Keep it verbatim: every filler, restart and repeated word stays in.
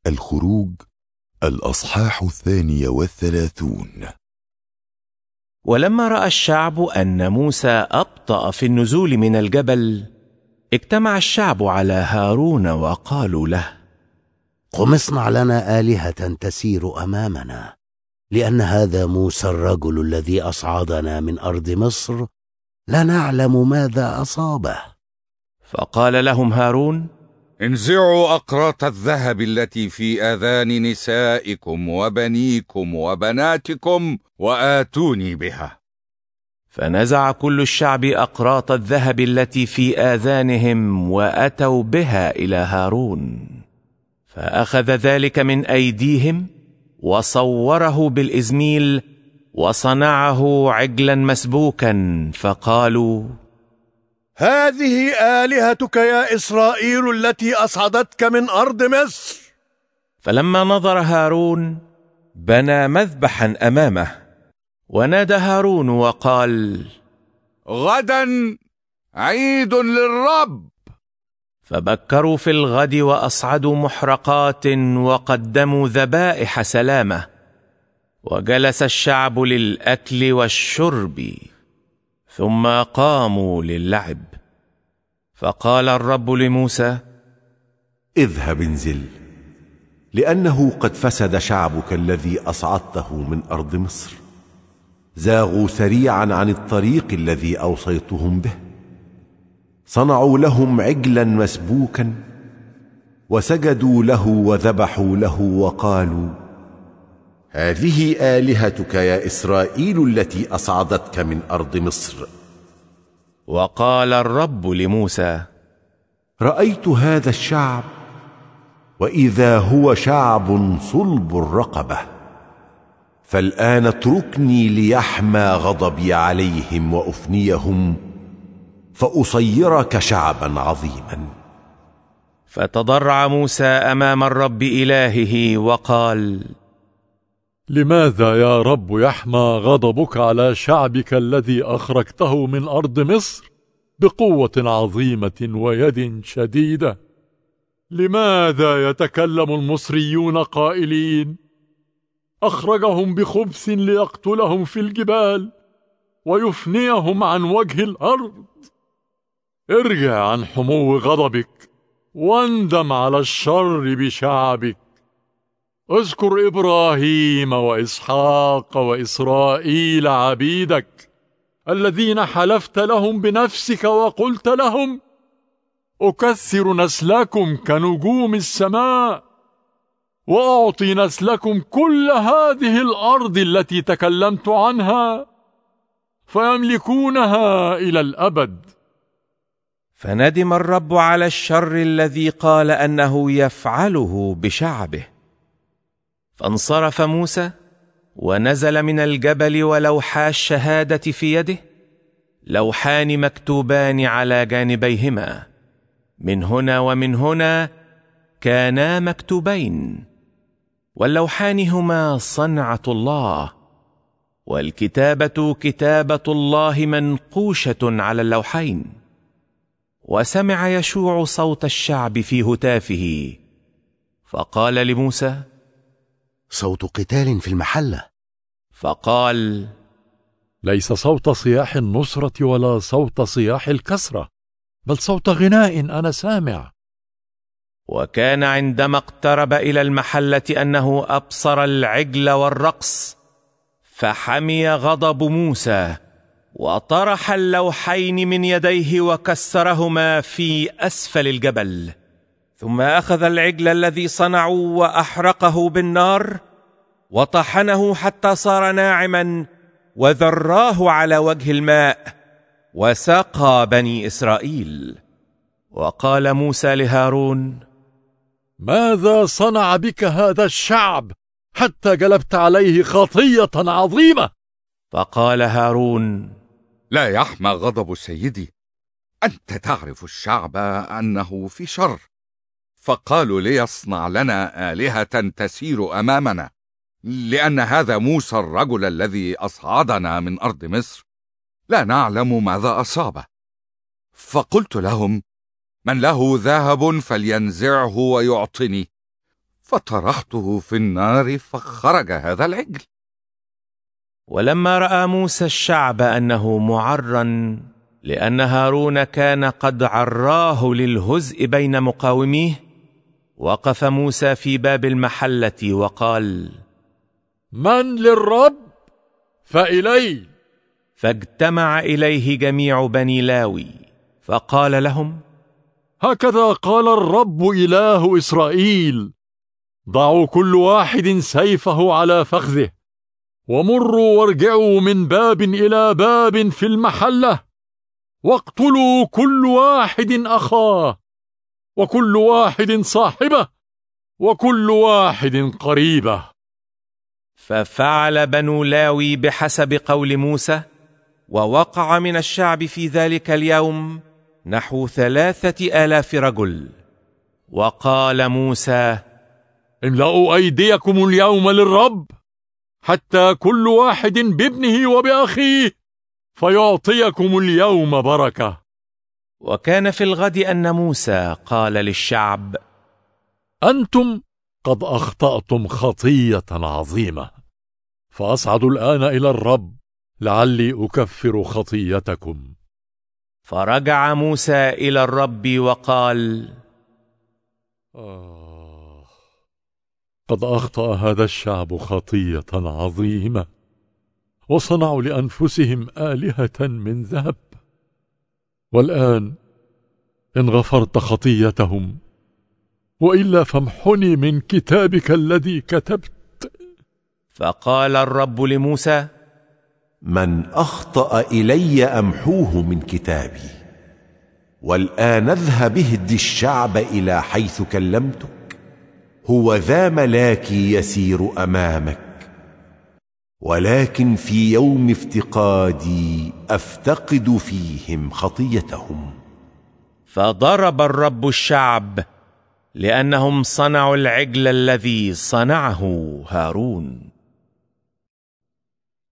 الخروج الأصحاح الثاني والثلاثون. ولما رأى الشعب أن موسى أبطأ في النزول من الجبل، اجتمع الشعب على هارون وقالوا له: قم اصنع لنا آلهة تسير أمامنا، لأن هذا موسى الرجل الذي أصعدنا من أرض مصر لا نعلم ماذا أصابه. فقال لهم هارون: انزعوا أقراط الذهب التي في آذان نسائكم وبنيكم وبناتكم وآتوني بها. فنزع كل الشعب أقراط الذهب التي في آذانهم وأتوا بها إلى هارون، فأخذ ذلك من أيديهم وصوره بالإزميل وصنعه عجلا مسبوكا، فقالوا: هذه آلهتك يا إسرائيل التي أصعدتك من أرض مصر. فلما نظر هارون بنى مذبحا أمامه، ونادى هارون وقال: غدا عيد للرب. فبكروا في الغد وأصعدوا محرقات وقدموا ذبائح سلامة، وجلس الشعب للأكل والشرب، ثم قاموا للعب. فقال الرب لموسى: اذهب انزل، لأنه قد فسد شعبك الذي أصعدته من أرض مصر، زاغوا سريعا عن الطريق الذي أوصيتهم به، صنعوا لهم عجلا مسبوكا وسجدوا له وذبحوا له وقالوا: هذه آلهتك يا إسرائيل التي أصعدتك من أرض مصر. وقال الرب لموسى: رأيت هذا الشعب، وإذا هو شعب صلب الرقبة، فالآن اتركني ليحمى غضبي عليهم وأفنيهم، فأصيرك شعبا عظيما. فتضرع موسى أمام الرب إلهه وقال: لماذا يا رب يحمى غضبك على شعبك الذي أخرجته من أرض مصر بقوة عظيمة ويد شديدة؟ لماذا يتكلم المصريون قائلين: أخرجهم بخبث ليقتلهم في الجبال ويفنيهم عن وجه الأرض؟ ارجع عن حمو غضبك واندم على الشر بشعبك. اذكر إبراهيم وإسحاق وإسرائيل عبيدك الذين حلفت لهم بنفسك وقلت لهم: أكثر نسلكم كنجوم السماء، وأعطي نسلكم كل هذه الأرض التي تكلمت عنها، فيملكونها إلى الأبد. فندم الرب على الشر الذي قال أنه يفعله بشعبه. فانصرف موسى ونزل من الجبل ولوحا الشهادة في يده، لوحان مكتوبان على جانبيهما، من هنا ومن هنا كانا مكتوبين، واللوحان هما صنعة الله، والكتابة كتابة الله منقوشة على اللوحين. وسمع يشوع صوت الشعب في هتافه، فقال لموسى: صوت قتال في المحلة. فقال: ليس صوت صياح النصرة ولا صوت صياح الكسرة، بل صوت غناء أنا سامع. وكان عندما اقترب إلى المحلة أنه أبصر العجل والرقص، فحمي غضب موسى، وطرح اللوحين من يديه وكسرهما في أسفل الجبل. ثم أخذ العجل الذي صنعوا وأحرقه بالنار، وطحنه حتى صار ناعما، وذراه على وجه الماء، وسقى بني إسرائيل. وقال موسى لهارون: ماذا صنع بك هذا الشعب حتى جلبت عليه خطية عظيمة؟ فقال هارون: لا يحمى غضب سيدي، أنت تعرف الشعب أنه في شر، فقالوا ليصنع لنا آلهة تسير أمامنا، لأن هذا موسى الرجل الذي أصعدنا من أرض مصر لا نعلم ماذا أصابه. فقلت لهم: من له ذهب فلينزعه ويعطني، فطرحته في النار فخرج هذا العجل. ولما رأى موسى الشعب أنه معرًا لأن هارون كان قد عراه للهزء بين مقاوميه، وقف موسى في باب المحلة وقال: من للرب فإلي. فاجتمع إليه جميع بني لاوي فقال لهم: هكذا قال الرب إله إسرائيل: ضعوا كل واحد سيفه على فخذه، ومروا وارجعوا من باب إلى باب في المحلة، واقتلوا كل واحد أخاه، وكل واحد صاحبه، وكل واحد قريبه. ففعل بنو لاوي بحسب قول موسى، ووقع من الشعب في ذلك اليوم نحو ثلاثة آلاف رجل. وقال موسى: املأوا أيديكم اليوم للرب، حتى كل واحد بابنه وبأخيه، فيعطيكم اليوم بركة. وكان في الغد أن موسى قال للشعب: أنتم قد أخطأتم خطية عظيمة، فأصعد الآن إلى الرب لعلي أكفر خطيتكم. فرجع موسى إلى الرب وقال: آه قد أخطأ هذا الشعب خطية عظيمة، وصنعوا لأنفسهم آلهة من ذهب. والآن إن غفرت خطيتهم، وإلا فامحني من كتابك الذي كتبت. فقال الرب لموسى: من أخطأ إلي أمحوه من كتابي، والآن اذهب اهد الشعب إلى حيث كلمتك، هو ذا ملاكي يسير أمامك، ولكن في يوم افتقادي أفتقد فيهم خطيتهم. فضرب الرب الشعب لأنهم صنعوا العجل الذي صنعه هارون.